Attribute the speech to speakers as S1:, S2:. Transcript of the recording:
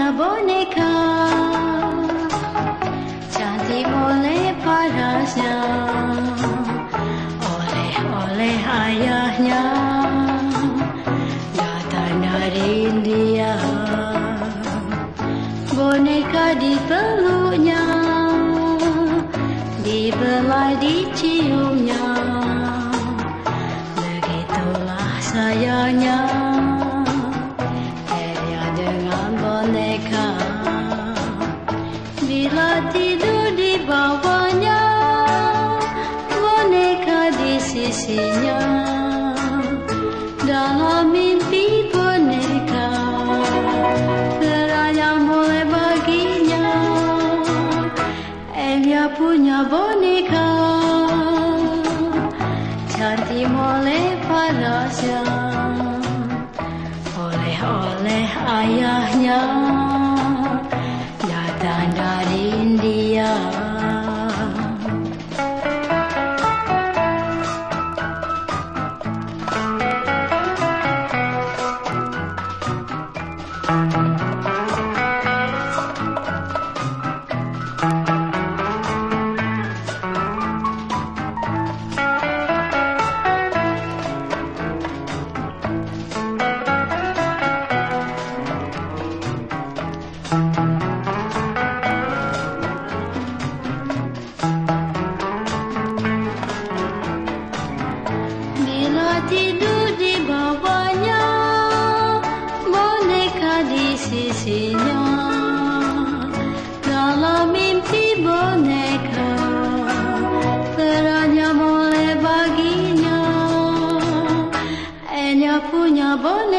S1: punya boneka, cantik oleh parasnya, oleh ayahnya, datang dari India. Boneka dipeluknya, dibelai diciumnya, begitulah sayangnya Elia dengan boneka. Bila tidur di bawahnya, boneka di sisinya, dalam mimpi boneka yang boleh baginya. Elia punya boneka, cantik oleh parasnya, oleh ayahnya, datang dari India. Bila tidur di bawahnya, boneka di sisinya, dalam mimpi boneka perannya boleh baginya. Elia punya boneka,